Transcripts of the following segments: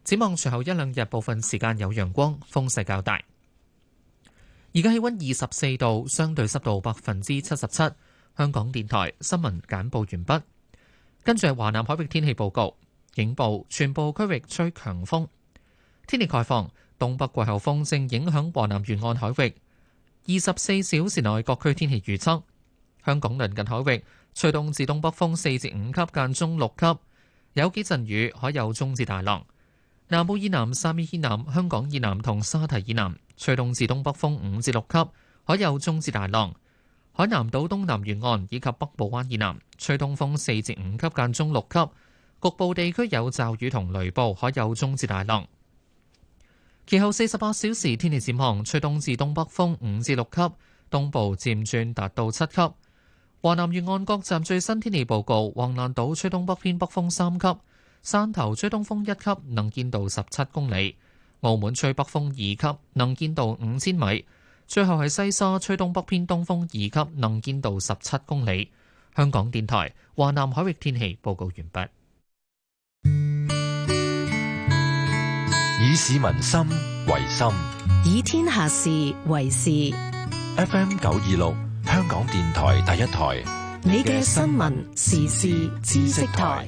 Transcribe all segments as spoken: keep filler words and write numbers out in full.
展望隨後一兩日部分時間有陽光，風勢較大。而家氣溫二十四度，相對濕度百分之七十七。香港電台新聞簡報完畢。跟住係華南海域天氣報告，警報全部區域吹強風。天氣概況，東北季候風正影響華南沿岸海域。二十四小時內各區天氣預測：香港鄰近海域吹動至東北風四至五級，間中六級，有幾陣雨，海有中至大浪。南部以南、汕尾以南、香港以南同沙堤以南吹動至東北風五至六級，海有中至大浪。海南島東南沿岸以及北部灣以南吹東風四至五級，間中六級，局部地區有驟雨同雷暴，海有中至大浪。其後四十八小時天氣展望，吹東至東北風五至六級，東部漸轉達到七級。華南沿岸各站最新天氣報告：橫瀾島吹東北偏北風三級。汕頭吹東風一級，能見度十七公里；澳門吹北風二級，能見度五千米。最後係西沙吹東北偏東風二級，能見度十七公里。香港電台華南海域天氣報告完畢。 以市民心為心， 以天下事為事。 F M 九二六，香港電台第一台， 你嘅新聞時事知識台。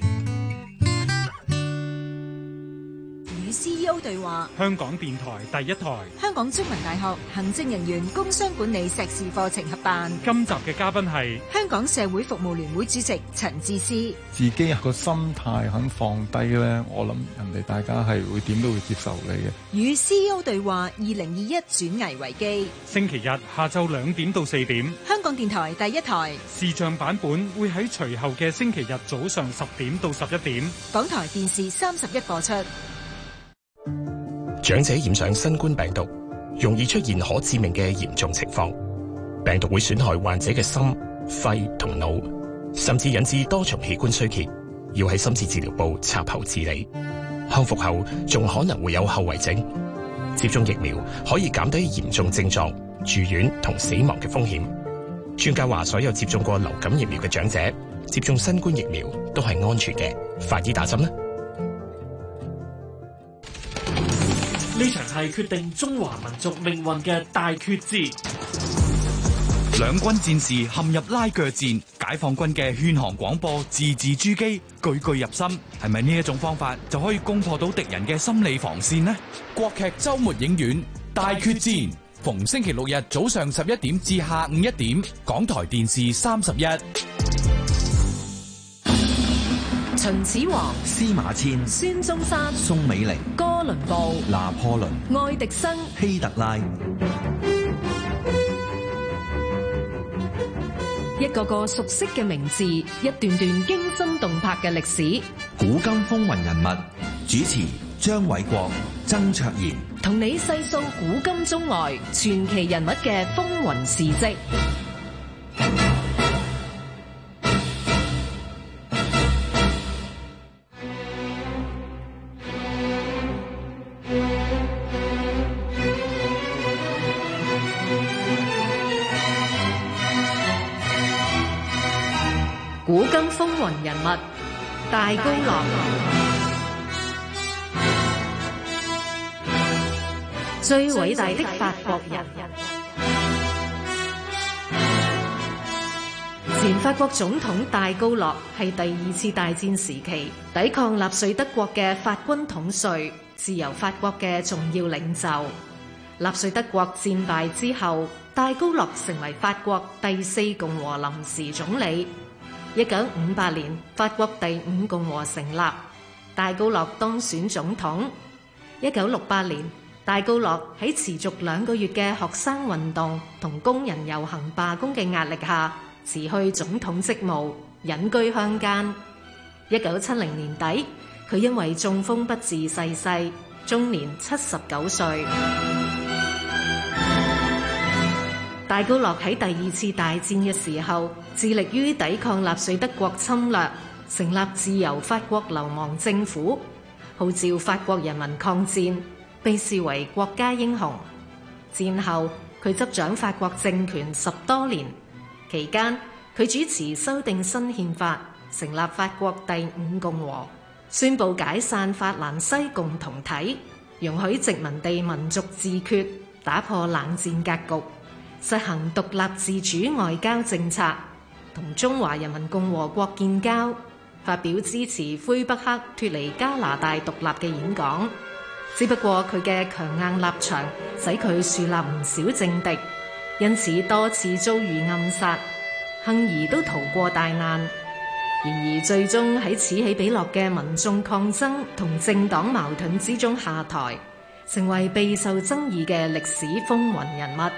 C E O 對話， 香港電台第一台， 香港中文大學行政人員工商管理碩士課程合辦。 今集嘅嘉賓係香港社會服務聯會主席陳智思。 自己個心態肯放低咧，我諗人哋大家係會點都會接受你嘅。 與 C E O 對話二零二一轉危為機， 星期日下晝兩點到四點， 香港電台第一台視像版本會喺隨後嘅星期日早上十點到十一點， 港台電視三十一播出。 長者染上新冠病毒，容易出現可致命嘅嚴重情況。病毒會損害患者嘅心、肺同腦，甚至引致多重器官衰竭，要喺深切治療部插喉治理。康復後仲可能會有後遺症。接種疫苗可以減低嚴重症狀、住院同死亡嘅風險。專家話，所有接種過流感疫苗嘅長者接種新冠疫苗都係安全嘅。快啲打針啦！ 呢場係決定中華民族命運嘅大決戰， 兩軍戰士陷入拉鋸戰，解放軍嘅勸降廣播字字珠璣，句句入心。係咪呢一種方法就可以攻破到敵人嘅心理防線呢？國劇周末影院大決戰，逢星期六日早上十一點至下午一點，港台電視三十一。 秦始皇、 司馬遷、 孫中山、 宋美齡、 哥倫布、 拿破崙、 愛迪生、 希特拉， 一個個熟悉嘅名字，一段段驚心動魄嘅歷史。 古今風雲人物，主持張偉國、曾卓賢， 同你細數古今中外傳奇人物嘅風雲事跡。古今風雲人物，大高樂。最偉大的法國人，前法國總統戴高樂係第二次大戰時期抵抗納粹德國嘅法軍統帥、自由法國嘅重要領袖。納粹德國戰敗之後，戴高樂成為法國第四共和臨時總理。一九五八年，法國第五共和成立，戴高樂當選總統。一九六八年，戴高樂喺持續兩個月嘅學生運動同工人遊行罷工嘅壓力下，辭去總統職務，隱居鄉間。一九七零年底，佢因為中風不治逝世，終年七十九歲。戴高樂喺第二次大戰嘅時候，致力於抵抗納粹德國侵略，成立自由法國流亡政府，號召法國人民抗戰，被視為國家英雄。戰後，佢執掌法國政權十多年，期間佢主持修訂新憲法，成立法國第五共和， 宣布解散法蘭西共同體，容許殖民地民族自決，打破冷戰格局，實行獨立自主外交政策，同中華人民共和國建交，發表支持魁北克脫離加拿大獨立嘅演講。只不過佢嘅強硬立場使佢樹立唔少政敵，因此多次遭遇暗殺，幸而都逃過大難。然而最終喺此起彼落嘅民眾抗爭同政黨矛盾之中下台，成為備受爭議嘅歷史風雲人物。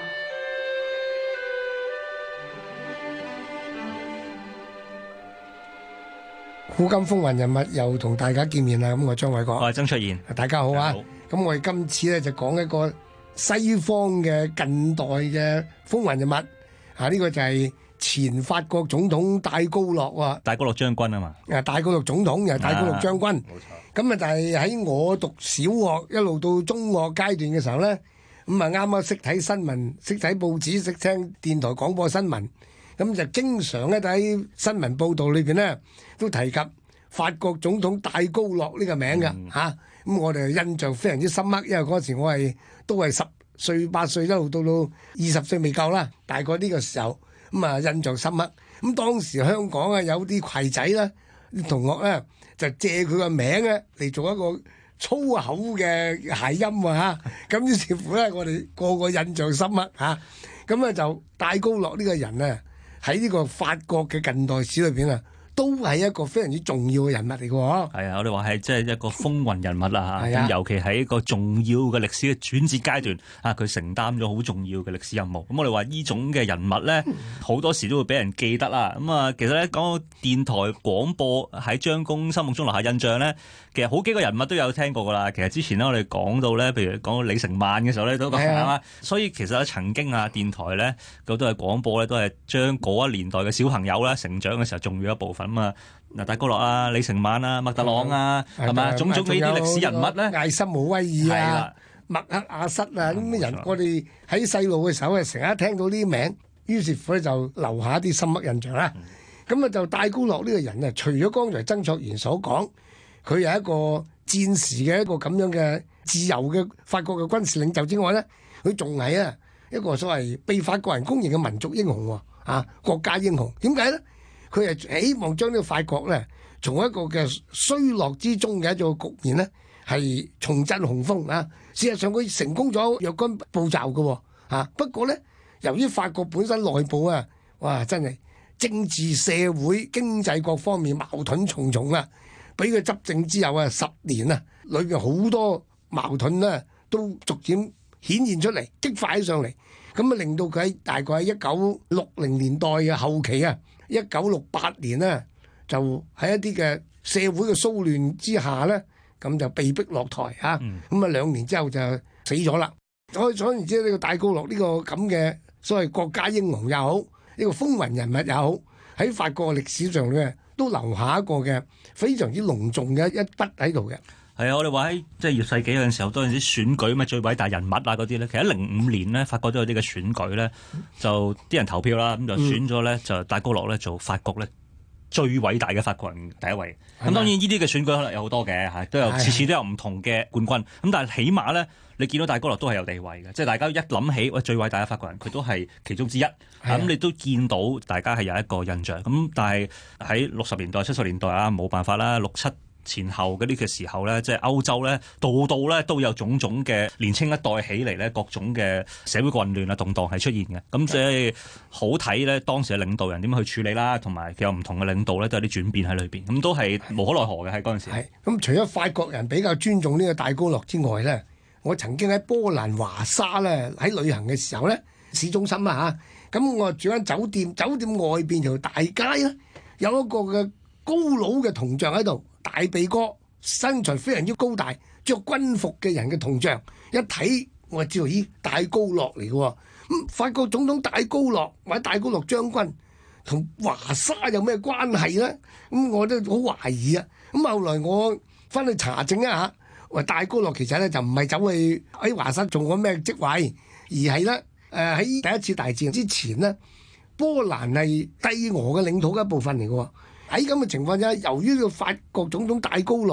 古今風雲人物又同大家見面啦！咁我張偉國， 我係曾卓賢， 大家好啊！咁我哋今次咧就講一個西方嘅近代嘅風雲人物啊！呢個就係前法國總統戴高樂啊， 戴高樂將軍啊嘛， 啊戴高樂總統又係戴高樂將軍，冇錯。咁啊，但係喺我讀小學一路到中學階段嘅時候咧，咁啊啱啱識睇新聞，識睇報紙，識聽電台廣播新聞，咁就經常咧喺新聞報導裏邊咧都提及法國總統戴高樂呢個名㗎嚇。咁、嗯啊、我哋印象非常之深刻，因為嗰時我係都係十歲八歲一路到到二十歲未夠啦，大概呢個時候。咁啊，印象深刻。咁當時香港啊，有啲攜仔啦，啲同學咧就借佢個名咧嚟做一個粗口嘅諧音啊嚇。咁於是乎咧，我哋個個印象深刻嚇。咁咧就戴高樂呢個人咧，喺呢個法國嘅近代史裏邊啊，都係一個非常之重要嘅人物嚟嘅喎。 係啊，我哋話係即係一個風雲人物啦嚇。咁尤其喺一個重要嘅歷史嘅轉折階段啊，佢承擔咗好重要嘅歷史任務。咁我哋話呢種嘅人物咧，好多時都會俾人記得啦。咁啊，其實咧講到電台廣播喺張公心目中留下印象咧，其實好幾個人物都有聽過㗎啦。其實之前咧我哋講到咧，譬如講到李承晚嘅時候咧，都講係嘛。所以其實咧曾經啊，電台咧嗰都係廣播咧，都係將嗰一年代嘅小朋友咧成長嘅時候重要一部分。咁啊，嗱，戴高樂啊、李承晚啊、麥特朗啊，係嘛，種種呢啲歷史人物咧， 艾森豪威爾啊、麥克阿瑟啊，咁啲人，我哋喺細路嘅時候啊，成日聽到呢啲名，於是乎咧就留下一啲深刻印象啦。咁啊，就戴高樂呢個人啊，除咗剛才曾卓賢所講，佢係一個戰時嘅一個咁樣嘅自由嘅法國嘅軍事領袖之外咧，佢仲係啊一個所謂被法國人公認嘅民族英雄喎，啊，國家英雄。點解咧？佢係希望將呢個法國咧，從一個嘅衰落之中嘅一個局面咧，係重振雄風啊！事實上佢成功咗若干步驟嘅喎啊。不過咧，由於法國本身內部啊，哇，真係政治、社會、經濟各方面矛盾重重啊！俾佢執政之後啊，十年啊，裏邊好多矛盾咧，都逐漸顯現出嚟，激發起上嚟，咁啊令到佢喺大概喺一九六零年代嘅後期啊。一九六八年呢，就喺一啲嘅社會嘅騷亂之下呢，咁就被逼落台啊！咁啊兩年之後就死咗啦。可以想而知呢個戴高樂呢個咁嘅所謂國家英雄又好，呢個風雲人物又好，喺法國歷史上咧都留下一個嘅非常之隆重嘅一筆喺度嘅。 係啊，我哋話喺即係二十世紀嗰陣時候，多陣時選舉咩最偉大人物啊嗰啲咧，其實喺零五年咧，法國都有啲嘅選舉咧，就啲人投票啦，咁就選咗咧就戴高樂咧做法國咧最偉大嘅法國人第一位。咁當然呢啲嘅選舉可能有好多嘅嚇，都有次次都有唔同嘅冠軍。咁但係起碼咧，你見到戴高樂都係有地位嘅，即係大家一諗起喂最偉大嘅法國人，佢都係其中之一。咁你都見到大家係有一個印象。咁但係喺六十年代、七十年代啊，冇辦法啦，六七前後嗰啲嘅時候咧，即係歐洲咧，度度咧都有種種嘅年青一代起嚟咧，各種嘅社會混亂啊、動盪係出現嘅。咁所以好睇咧，當時嘅領導人點樣去處理啦，同埋有唔同嘅領導咧，都有啲轉變喺裏邊。咁都係無可奈何嘅喺嗰陣時。 係咁，除咗法國人比較尊重呢個戴高樂之外咧，我曾經喺波蘭華沙咧喺旅行嘅時候咧，市中心啊嚇，咁我住間酒店，酒店外邊條大街咧有一個嘅高佬嘅銅像喺度。大鼻哥，身材非常之高大，着軍服嘅人嘅銅像，一睇我就知道咦，戴高樂嚟嘅喎。咁法國總統戴高樂或者戴高樂將軍同華沙有咩關係咧？咁我都好懷疑啊。咁後來我翻去查證一下，話戴高樂其實咧就唔係走去喺華沙做過咩職位，而係咧誒喺第一次大戰之前咧，波蘭係帝俄嘅領土嘅一部分嚟嘅喎。喺咁嘅情況下，由於個法國總統戴高樂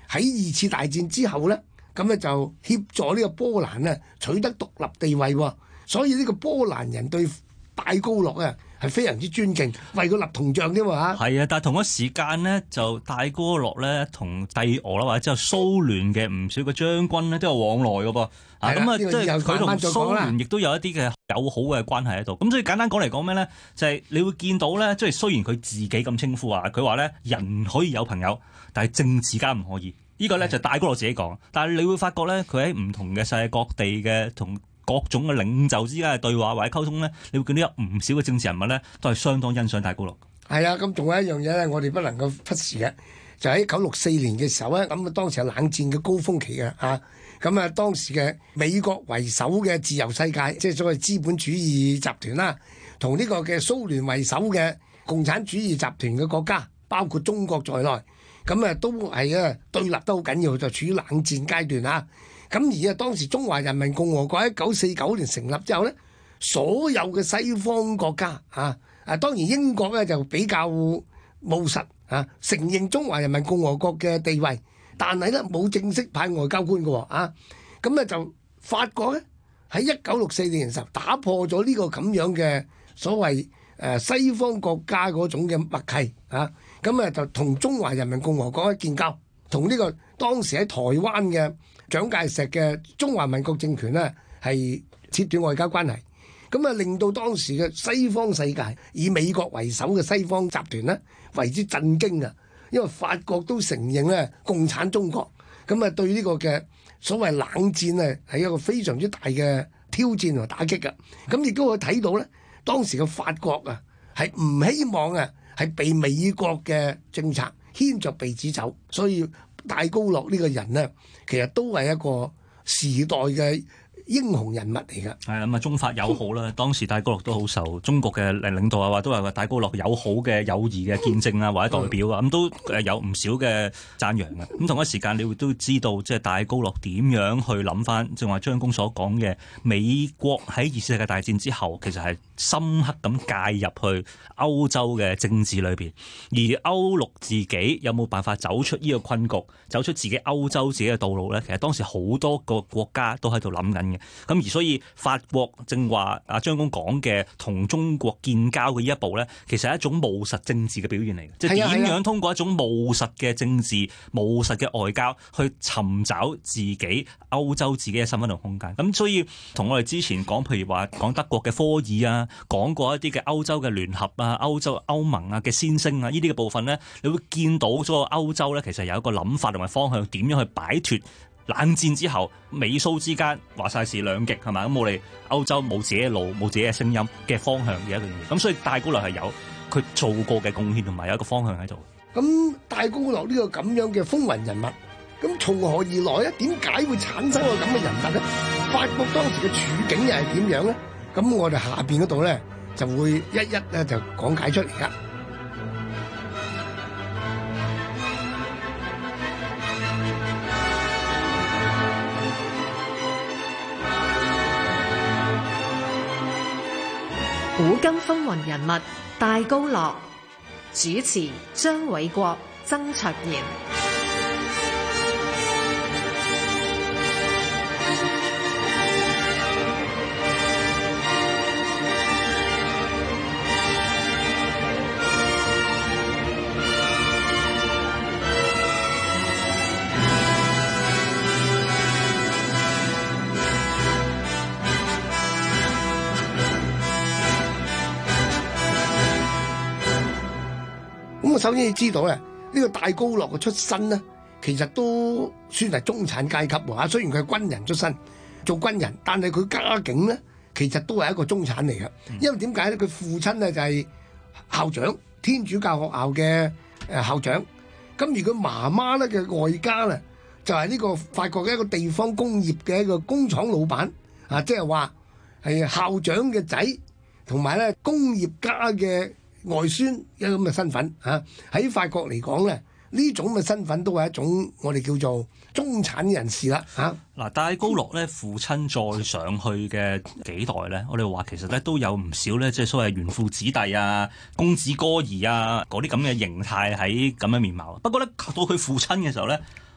喺二次大戰之後咧，咁咧就協助呢個波蘭咧取得獨立地位喎。所以呢個波蘭人對戴高樂啊係非常之尊敬，為佢立銅像添嘛嚇。 係啊，但係同一時間呢，就戴高樂咧同帝俄啦或者之後蘇聯嘅唔少嘅將軍咧都有往來嘅噃。啊咁啊，即係佢同蘇聯亦都有一啲嘅友好嘅關係喺度。咁所以簡單講嚟講咩咧，就係、是、你會見到咧，即係雖然佢自己咁稱呼啊，佢話咧人可以有朋友，但係政治家唔可以。呢、這個咧就戴高樂自己講。但係你會發覺咧，佢喺唔同嘅世界各地嘅同各種嘅領袖之間嘅對話或者溝通咧，你會見到有唔少嘅政治人物咧都係相當欣賞戴高樂。 係啊，咁仲有一樣嘢咧，我哋不能夠忽視嘅，就喺一九六四年嘅時候咧，咁啊當時係冷戰嘅高峰期嘅啊。咁啊，當時嘅美國為首嘅自由世界，即係所謂資本主義集團啦，同呢個嘅蘇聯為首嘅共產主義集團嘅國家，包括中國在內，咁啊都係啊對立得好緊要，就處於冷戰階段啊。咁而啊，當時中華人民共和國喺一九四九年成立之後咧，所有嘅西方國家啊，啊當然英國咧就比較務實啊，承認中華人民共和國嘅地位。但係咧冇正式派外交官嘅喎啊，咁咧就法國咧喺一九六四年嘅時候打破咗呢個咁樣嘅所謂誒西方國家嗰種嘅默契啊，咁啊就同中華人民共和國建交，同呢個當時喺台灣嘅蔣介石嘅中華民國政權咧係切斷外交關係，咁啊令到當時嘅西方世界以美國為首嘅西方集團咧為之震驚啊！因為法國都承認咧共產中國，咁啊對呢個嘅所謂冷戰咧係一個非常之大嘅挑戰同打擊嘅。咁亦都可以睇到咧，當時嘅法國啊係唔希望啊係被美國嘅政策牽着鼻子走，所以戴高樂呢個人呢，其實都係一個時代嘅英雄人物嚟㗎。 係咁啊，中法友好啦。當時戴高樂都好受中國嘅領導啊，話都話戴高樂友好嘅友誼嘅見證啊，或者代表啊，咁都誒有唔少嘅讚揚嘅。咁同一時間，你會都知道即係戴高樂點樣去諗翻，正話張公所講嘅美國喺二次世界大戰之後，其實係深刻咁介入去歐洲嘅政治裏邊，而歐陸自己有冇辦法走出呢個困局，走出自己歐洲自己嘅道路咧？其實當時好多個國家都喺度諗緊嘅。咁而所以法國正話阿張公講嘅同中國建交嘅呢一步咧，其實係一種務實政治嘅表現嚟嘅，即係點樣通過一種務實嘅政治、務實嘅外交去尋找自己歐洲自己嘅身份同空間。咁所以同我哋之前講，譬如話講德國嘅科爾啊，講過一啲嘅歐洲嘅聯合啊、歐洲歐盟啊嘅先聲啊，呢啲嘅部分咧，你會見到咗個歐洲咧，其實有一個諗法同埋方向，點樣去擺脫冷戰之後美蘇之間話晒是兩極係嘛？咁我哋歐洲冇自己嘅路，冇自己嘅聲音嘅方向嘅一樣嘢。咁所以戴高樂係有佢做過嘅貢獻同埋有一個方向喺度。 咁戴高樂呢個咁樣嘅風雲人物，咁從何而來咧？點解會產生個咁嘅人物咧？法國當時嘅處境又係點樣咧？咁我哋下邊嗰度咧就會一一咧就講解出嚟㗎。 古今風雲人物戴高樂，主持張偉國、曾卓賢。 首先要知道咧，呢個戴高樂嘅出身呢，其實都算係中產階級喎。雖然佢係軍人出身，做軍人，但係佢家境呢，其實都係一個中產嚟嘅。因為點解咧？佢父親呢就係校長，天主教學校嘅誒校長。咁而佢媽媽咧嘅外家咧，就係呢個法國嘅一個地方工業嘅一個工廠老闆啊，即係話係校長嘅仔，同埋咧工業家嘅外孫一個咁嘅身份嚇，喺法國嚟講咧，呢種嘅身份都係一種我哋叫做中產人士啦嚇。 嗱，戴高樂咧，父親再上去嘅幾代咧，我哋話其實咧都有唔少咧，即係所謂紈絝子弟啊、公子哥兒啊嗰啲咁嘅形態喺咁嘅面貌。不過咧，到佢父親嘅時候咧，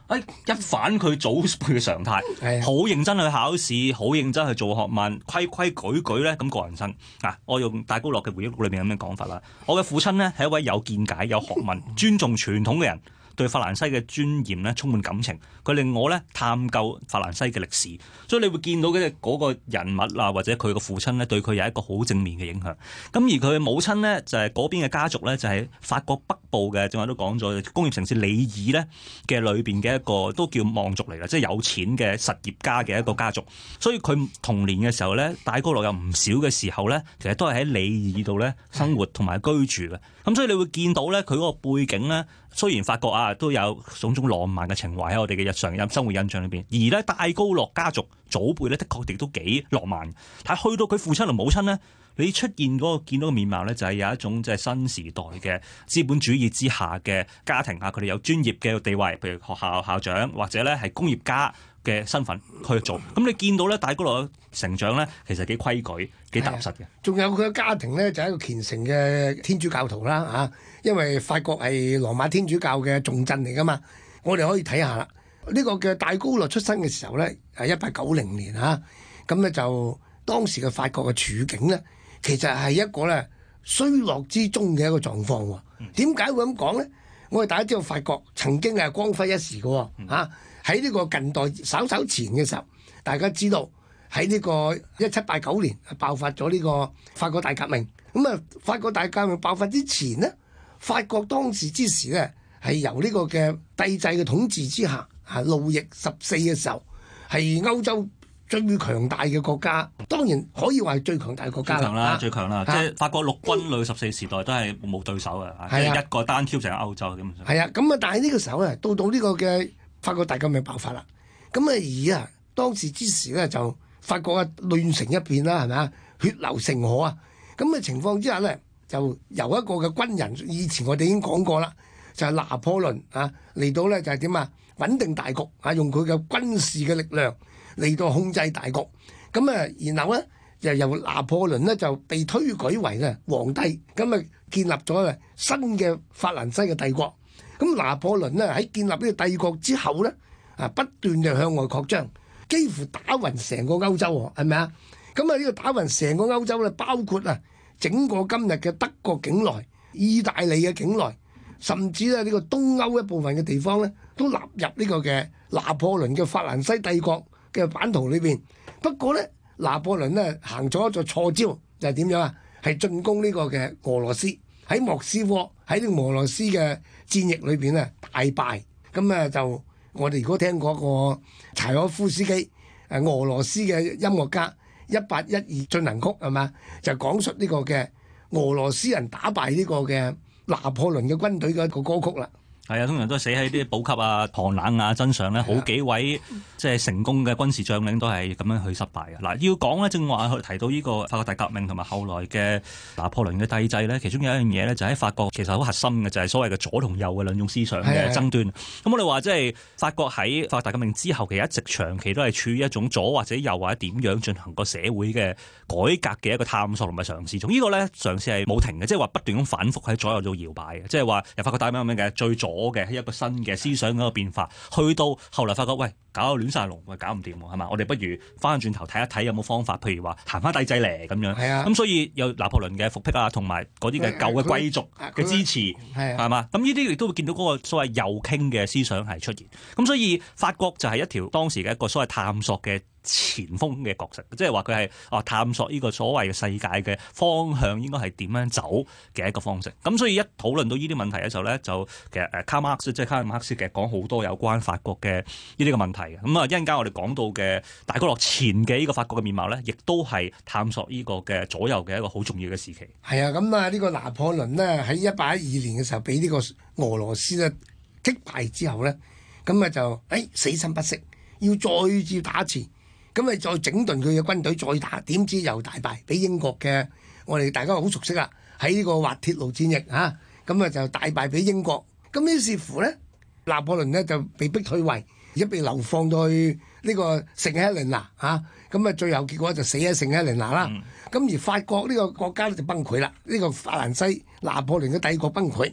誒一反佢祖輩嘅常態，好認真去考試，好認真去做學問，規規矩矩咧咁過人生。嗱，我用戴高樂嘅回憶錄裏面咁樣講法啦。我嘅父親呢係一位有見解、有學問、尊重傳統嘅人。對法蘭西嘅尊嚴咧充滿感情，佢令我咧探究法蘭西嘅歷史，所以你會見到嘅嗰個人物啊，或者佢個父親咧對佢有一個好正面嘅影響。咁而佢嘅母親咧就係嗰邊嘅家族咧就係法國北部嘅，正話都講咗工業城市里爾咧嘅裏邊嘅一個都叫望族嚟嘅，即係有錢嘅實業家嘅一個家族。所以佢童年嘅時候咧，戴高樂有唔少嘅時候咧，其實都係喺里爾度咧生活同埋居住嘅。咁所以你會見到咧佢嗰個背景咧，雖然法國啊都有種種浪漫嘅情懷喺我哋嘅日常生活印象裏邊，而咧戴高樂家族祖輩咧的確亦都幾浪漫。但係去到佢父親同母親咧，你出現嗰個見到嘅面貌咧，就係有一種即係新時代嘅資本主義之下嘅家庭啊，佢哋有專業嘅地位，譬如學校校長或者咧係工業家嘅身份去做。咁你見到咧戴高樂成長咧，其實幾規矩、幾踏實嘅。 仲有佢嘅家庭咧，就係一個虔誠嘅天主教徒啦嚇，因為法國係羅馬天主教嘅重鎮嚟噶嘛。我哋可以睇下啦，呢個嘅戴高樂出生嘅時候咧，係一八九零年嚇，咁咧就當時嘅法國嘅處境咧，其實係一個咧衰落之中嘅一個狀況喎。點解會咁講咧？我哋大家知道法國曾經係光輝一時嘅喎嚇，喺呢個近代稍稍前嘅時候，大家知道喺呢個一七八九年爆發咗呢個法國大革命。咁啊，法國大革命爆發之前呢，法國當時之時咧係由呢個嘅帝制嘅統治之下，啊路易十四嘅時候係歐洲最強大嘅國家，當然可以話係最強大嘅國家最強啦，最強啦， 啊、 即係法國陸軍路易十四時代都係冇對手嘅，即係、啊、一個單挑成個歐洲基本上。 係啊，咁啊，但係呢個時候咧，到到呢個嘅法國大革命爆發啦，咁啊而啊當時之時咧就法國啊亂成一片啦，係咪啊？血流成河啊！咁嘅情況之下咧，就由一個嘅軍人，以前我哋已經講過啦，就係、是、拿破崙啊嚟到咧就係點啊穩定大局啊，用佢嘅軍事嘅力量嚟到控制大局。咁啊，然後咧就由拿破崙咧就被推舉為咧皇帝，咁啊建立咗咧新嘅法蘭西嘅帝國。咁拿破崙咧喺建立呢個帝國之後咧啊，不斷就向外擴張，幾乎打暈成個歐洲喎，係咪啊？咁啊呢個打暈成個歐洲咧，包括啊整個今日嘅德國境內、意大利嘅境內，甚至咧呢個東歐一部分嘅地方咧，都納入呢個嘅拿破崙嘅法蘭西帝國嘅版圖裏邊。不過咧，拿破崙咧行咗一座錯招，就係點樣啊？係進攻呢個嘅俄羅斯，喺莫斯科喺呢個俄羅斯嘅戰役裏邊咧大敗。咁啊就我哋如果聽過個柴可夫斯基誒俄羅斯嘅音樂家一八一二進行曲係嘛，就講述呢個嘅俄羅斯人打敗呢個嘅拿破崙嘅軍隊嘅一個歌曲啦。 係啊，通常都係寫喺啲補給啊、寒冷啊真相咧，好幾位即係成功嘅軍事將領都係咁樣去失敗嘅。嗱，要講咧，正話佢提到呢個法國大革命同埋後來嘅拿破崙嘅帝制咧，其中有一樣嘢咧，就喺法國其實好核心嘅，就係所謂嘅左同右嘅兩種思想嘅爭端。咁我哋話即係法國喺法國大革命之後，其實一直長期都係處於一種左或者右或者點樣進行個社會嘅改革嘅一個探索同埋嘗試中。呢個咧嘗試係冇停嘅，即係話不斷咁反覆喺左右做搖擺嘅，即係話由法國大革命嘅最左嘅一個新嘅思想嗰個變化，去到後來發覺喂搞到亂晒龍，喂搞唔掂喎，係嘛？我哋不如翻轉頭睇一睇有冇方法，譬如話行翻帝制嚟咁樣。係啊，咁所以有拿破崙嘅復辟啊，同埋嗰啲嘅舊嘅貴族嘅支持，係嘛？咁呢啲亦都會見到嗰個所謂右傾嘅思想係出現。咁所以法國就係一條當時嘅一個所謂探索嘅前鋒嘅角色，即係話佢係啊探索呢個所謂嘅世界嘅方向應該係點樣走嘅一個方式。咁所以一討論到呢啲問題嘅時候咧，就其實誒卡馬克思即係卡馬克思嘅講好多有關法國嘅呢啲嘅問題嘅。咁啊一陣間我哋講到嘅戴高樂前嘅呢個法國嘅面貌咧，亦都係探索呢個嘅左右嘅一個好重要嘅時期。係啊，咁啊呢個拿破崙咧喺一八一二年嘅時候俾呢個俄羅斯咧擊敗之後咧，咁啊就誒、哎、死心不息，要再次打一次。咁咪再整頓佢嘅軍隊再打，點知又大敗，俾英國嘅我哋大家好熟悉啦。喺呢個滑鐵盧戰役嚇，咁啊就大敗俾英國。咁於是乎咧，拿破崙呢就被逼退位，而家被流放到去呢個聖赫勒拿嚇。咁啊最後結果就死喺聖赫勒拿啦。咁、嗯、而法國呢個國家就崩潰啦，呢、呢個法蘭西拿破崙嘅帝國崩潰。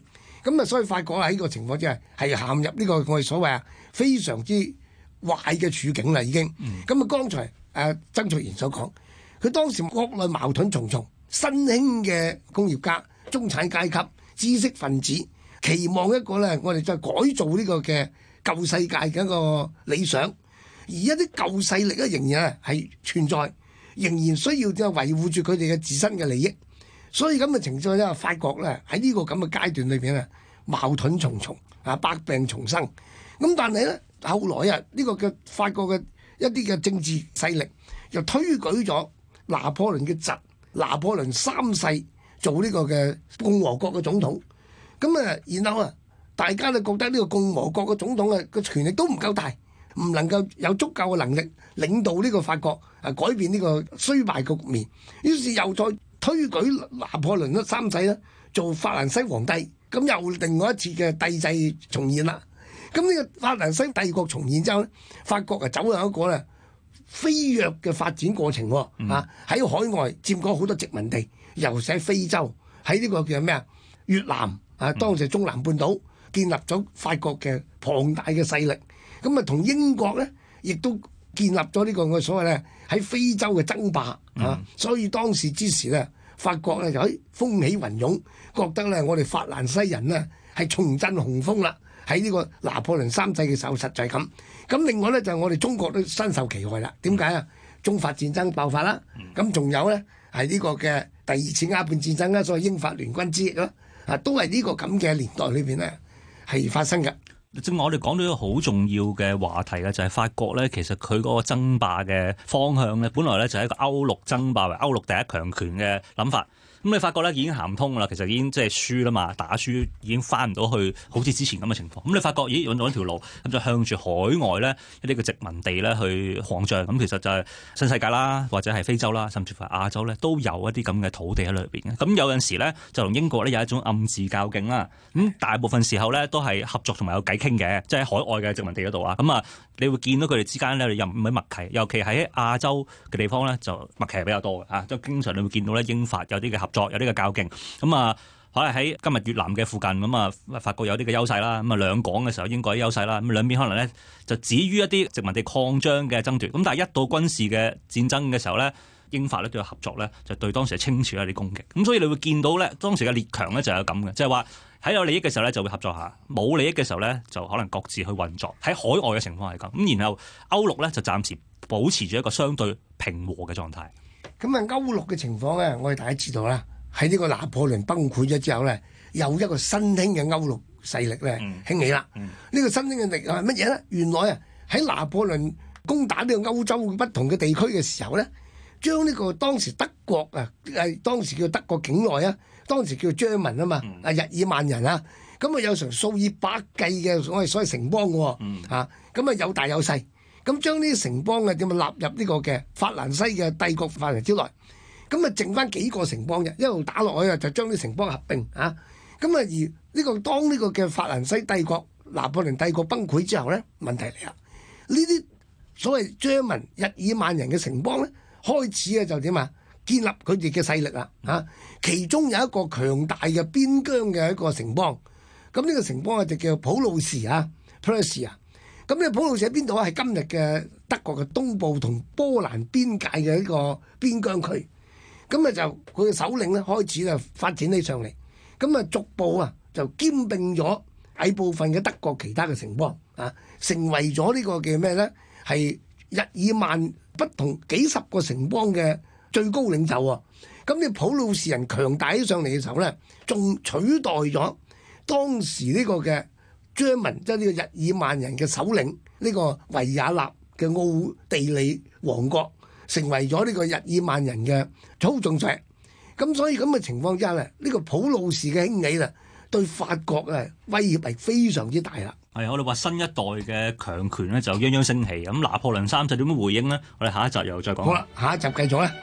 咁啊，所以法國喺呢個情況之下係陷入呢個我哋所謂啊非常之壞嘅處境啦，已經。咁啊、嗯，剛才誒、呃、曾卓然所講，佢當時國內矛盾重重，新興嘅工業家、中產階級、知識分子期望一個咧，我哋就改造呢個嘅舊世界嘅一個理想，而一啲舊勢力咧仍然係存在，仍然需要即係維護住佢哋嘅自身嘅利益。所以咁嘅情況咧，法國咧喺呢個咁嘅階段裏邊咧，矛盾重重啊，百病叢生。咁但係咧，後來啊，呢個嘅法國嘅一啲嘅政治勢力又推舉咗拿破崙嘅侄拿破崙三世做呢個嘅共和國嘅總統。咁啊，然後啊，大家都覺得呢個共和國嘅總統啊個權力都唔夠大，唔能夠有足夠嘅能力領導呢個法國啊改變呢個衰敗局面。於是又再推舉拿破崙三世咧做法蘭西皇帝，咁又另外一次嘅帝制重現啦。咁呢個法蘭西帝國重現之後咧，法國啊走向一個咧飛躍嘅發展過程喎、嗯、啊！喺海外佔過好多殖民地，尤其喺非洲，喺呢個叫咩啊？越南啊，當時中南半島建立咗法國嘅龐大嘅勢力，咁啊同英國咧亦都建立咗呢個我所謂咧喺非洲嘅爭霸啊，嗯、所以當時之時咧，法國咧就喺風起雲湧，覺得咧我哋法蘭西人呢係重振雄風啦。喺呢個拿破崙三世嘅時候，實在咁。咁另外咧就係、我哋中國都身受其害啦。點解啊？中法戰爭爆發啦，咁仲有咧係呢個嘅第二次鴉片戰爭啦，所謂英法聯軍之役啦，啊都係呢個咁嘅年代裏邊咧係發生嘅。 正我哋講到一個好重要嘅話題嘅就係、是、法國咧，其實佢嗰個爭霸嘅方向咧，本來咧就係一個歐陸爭霸為歐陸第一強權嘅諗法。咁你發覺咧已經行唔通啦，其實已經即係輸啦嘛，打輸已經翻唔到去好似之前咁嘅情況。咁你發覺咦揾到一條路，咁就向住海外咧一啲嘅殖民地咧去擴張。咁其實就係新世界啦，或者係非洲啦，甚至乎係亞洲咧都有一啲咁嘅土地喺裏邊嘅。咁有陣時咧就同英國咧有一種暗自較勁啦。咁大部分時候咧都係合作同埋有偈傾嘅，即係喺海外嘅殖民地嗰度啊。咁啊，你會見到佢哋之間咧又唔係默契，尤其喺亞洲嘅地方咧就默契係比較多嘅啊。即係經常你會見到咧英法有啲嘅合作，有啲嘅較勁。咁啊，可能喺今日越南嘅附近，咁啊法國有啲嘅優勢啦。咁啊兩港嘅時候英國有優勢啦。咁兩邊可能咧就止於一啲殖民地擴張嘅爭奪。咁但係一到軍事嘅戰爭嘅時候咧，英法咧都有合作咧，就對當時係清朝有啲攻擊。咁所以你會見到咧，當時嘅列強咧就有咁嘅，即係話喺有利益嘅時候咧就會合作下，冇利益嘅時候咧就可能各自去運作。喺海外嘅情況係咁。咁然後歐陸咧就暫時保持住一個相對平和嘅狀態。 咁啊歐陸嘅情況咧，我哋大家知道啦。喺呢個拿破崙崩潰咗之後咧，有一個新興嘅歐陸勢力咧興起啦。呢、嗯嗯、個新興嘅力係乜嘢咧？原來啊喺拿破崙攻打呢個歐洲不同嘅地區嘅時候咧，將呢個當時德國啊，誒當時叫德國境內啊，當時叫 German 啊嘛，啊日耳曼人啊，咁啊有成數以百計嘅所謂所謂城邦嘅喎，嗯、啊咁啊有大有細，咁將呢啲城邦啊點啊納入呢個嘅法蘭西嘅帝國範圍之內。咁啊，剩翻幾個城邦嘅，一路打落去啊，就將啲城邦合併啊。咁啊，而呢個當呢個嘅法蘭西帝國、拿破崙帝國崩潰之後咧，問題嚟啦。呢啲所謂 German 日耳曼人嘅城邦咧，開始啊就點啊，建立佢哋嘅勢力啦啊。其中有一個強大嘅邊疆嘅一個城邦，咁呢個城邦啊就叫普魯士啊 Prussia。咁呢個普魯士喺邊度啊？係今日嘅德國嘅東部同波蘭邊界嘅一個邊疆區。咁啊就佢嘅首領咧開始就發展起上嚟，咁啊逐步啊就兼併咗大部分嘅德國其他嘅城邦啊，成為咗呢個嘅咩咧？係日耳曼不同幾十個城邦嘅最高領袖啊！咁呢普魯士人強大起上嚟嘅時候咧，仲取代咗當時呢個嘅 German 即係呢個日耳曼人嘅首領呢、呢個維也納嘅奧地利王國。成為咗呢個日耳曼人嘅操縱者，咁所以咁嘅情況之下咧，呢、呢個普魯士嘅興起啦，對法國啊威脅係非常之大啦。 係我哋話新一代嘅強權咧就泱泱升起，咁拿破崙三世點樣回應呢？我哋下一集又再講。 好啦，下一集繼續啦。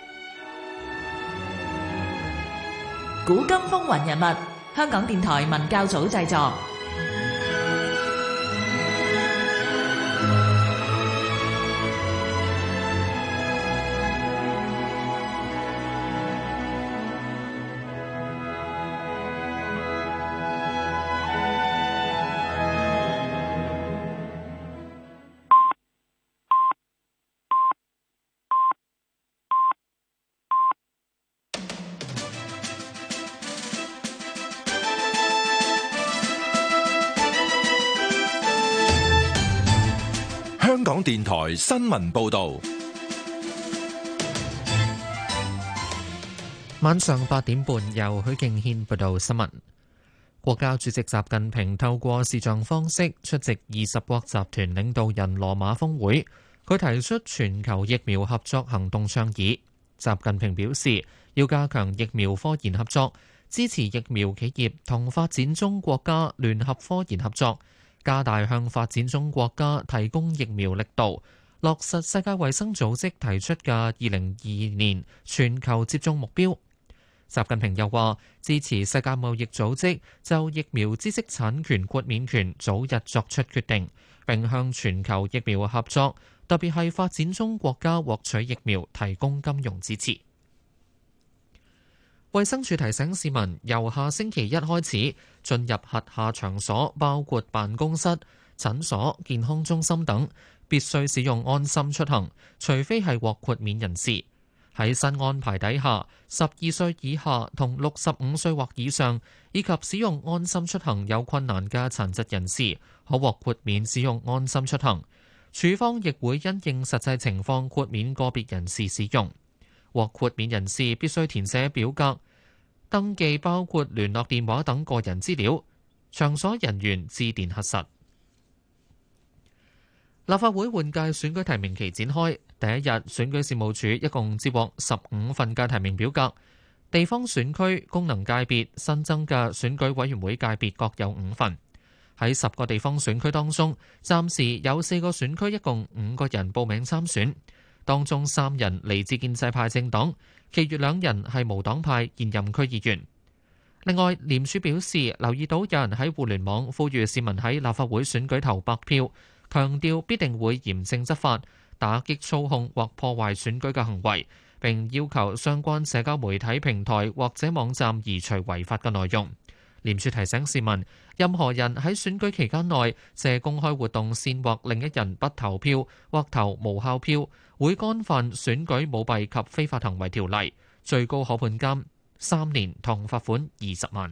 古今風雲人物，香港電台文教組製作。 港電台新聞報道。 晚上八點半，由許敬軒報道新聞。國家主席習近平透過視像方式出席二十國集團領導人羅馬峰會，佢提出全球疫苗合作行動倡議。習近平表示，要加強疫苗科研合作，支持疫苗企業同發展中國家聯合科研合作，加大向發展中國家提供疫苗力度，落實世界衛生組織提出嘅二零二二年全球接種目標。習近平又話，支持世界貿易組織就疫苗知識產權豁免權早日作出決定，並向全球疫苗合作，特別係發展中國家獲取疫苗提供金融支持。衛生署提醒市民，由下星期一開始，進入轄下場所，包括辦公室、診所、健康中心等，必須使用安心出行，除非係獲豁免人士。喺新安排底下，十二歲以下同六十五歲或以上，以及使用安心出行有困難嘅殘疾人士，可獲豁免使用安心出行。署方亦會因應實際情況豁免個別人士使用。獲豁免人士必須填寫表格，登記包括聯絡電話等個人資料，場所人員致電核實。立法會換屆選舉提名期展開，第一日選舉事務處一共接獲十五份嘅提名表格，地方選區功能界別新增嘅選舉委員會界別各有五份。喺十個地方選區當中，暫時有四個選區一共五個人報名參選，當中三人嚟自建制派政黨，其餘兩人係無黨派現任區議員。另外，廉署表示留意到有人喺互聯網呼籲市民喺立法會選舉投白票，強調必定會嚴正執法，打擊操控或破壞選舉嘅行為，並要求相關社交媒體平台或者網站移除違法嘅內容。廉署提醒市民，任何人喺選舉期間內借公開活動煽惑另一人不投票或投無效票，會干犯選舉舞弊及非法行為條例，最高可判監三年同罰款二十萬。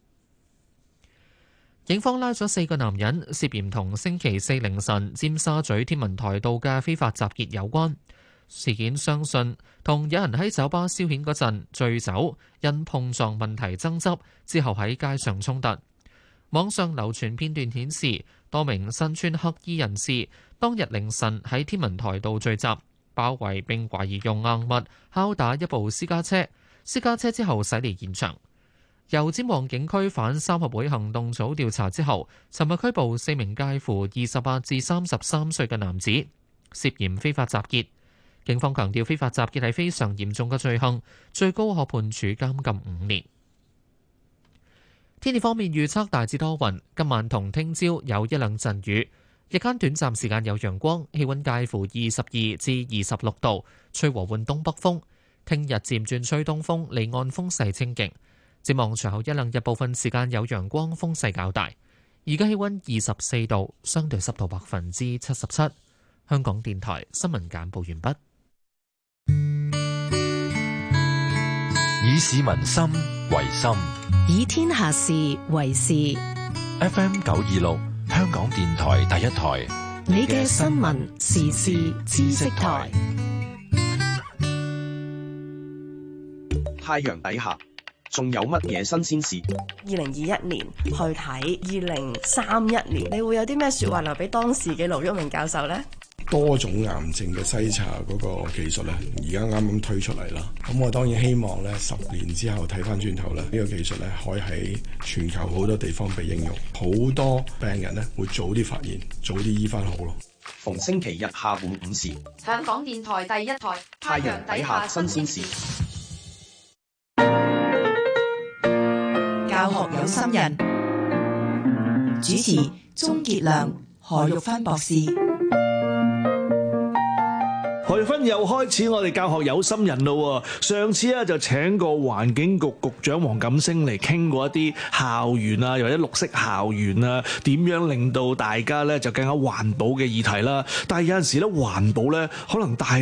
警方拉咗四個男人，涉嫌同星期四凌晨尖沙咀天文台道嘅非法集結有關。事件相信同有人喺酒吧消遣嗰陣醉酒，因碰撞問題爭執，之後喺街上衝突。網上流傳片段顯示，多名身穿黑衣人士當日凌晨喺天文台道聚集，包圍並懷疑用硬物敲打一部私家車，私家車之後駛離現場。由尖旺警區反三合會行動組調查之後，尋日拘捕四名介乎二十八至三十三歲嘅男子，涉嫌非法集結。警方強調，非法集結係非常嚴重嘅罪行，最高可判處監禁五年。天氣方面預測大致多雲，今晚同聽朝有一兩陣雨，日間短暫時間有陽光，氣溫介乎二十二至二十六度，吹和緩東北風。聽日漸轉吹東風，離岸風勢清勁。展望隨後一兩日部分時間有陽光，風勢較大。而家氣溫二十四度，相對濕度百分之七十七。香港電台新聞簡報完畢。 以市民心為心， 以天下事為事。 F M 九二六，香港電台第一台， 你嘅新聞時事知識台。 太陽底下仲有乜嘢新鮮事？ 二零二一年去睇二零三一年，你會有啲咩說話留俾當時嘅盧煜明教授呢？ 多種癌症嘅篩查嗰個技術咧，而家啱啱推出嚟啦。咁我當然希望咧，十年之後睇翻轉頭咧，呢個技術咧可以喺全球好多地方被應用，好多病人咧會早啲發現，早啲醫翻好咯。 逢星期日下午五時， 香港電台第一台《 太陽底下新鮮事》。 教學有心人，主持鍾傑良、何玉芬博士。 何玉芬又開始我哋教學有心人咯。上次咧就請過環境局局長黃錦星嚟傾過一啲校園啊，又或者綠色校園啊，點樣令到大家咧就更加環保嘅議題啦。但係有陣時咧環保咧可能大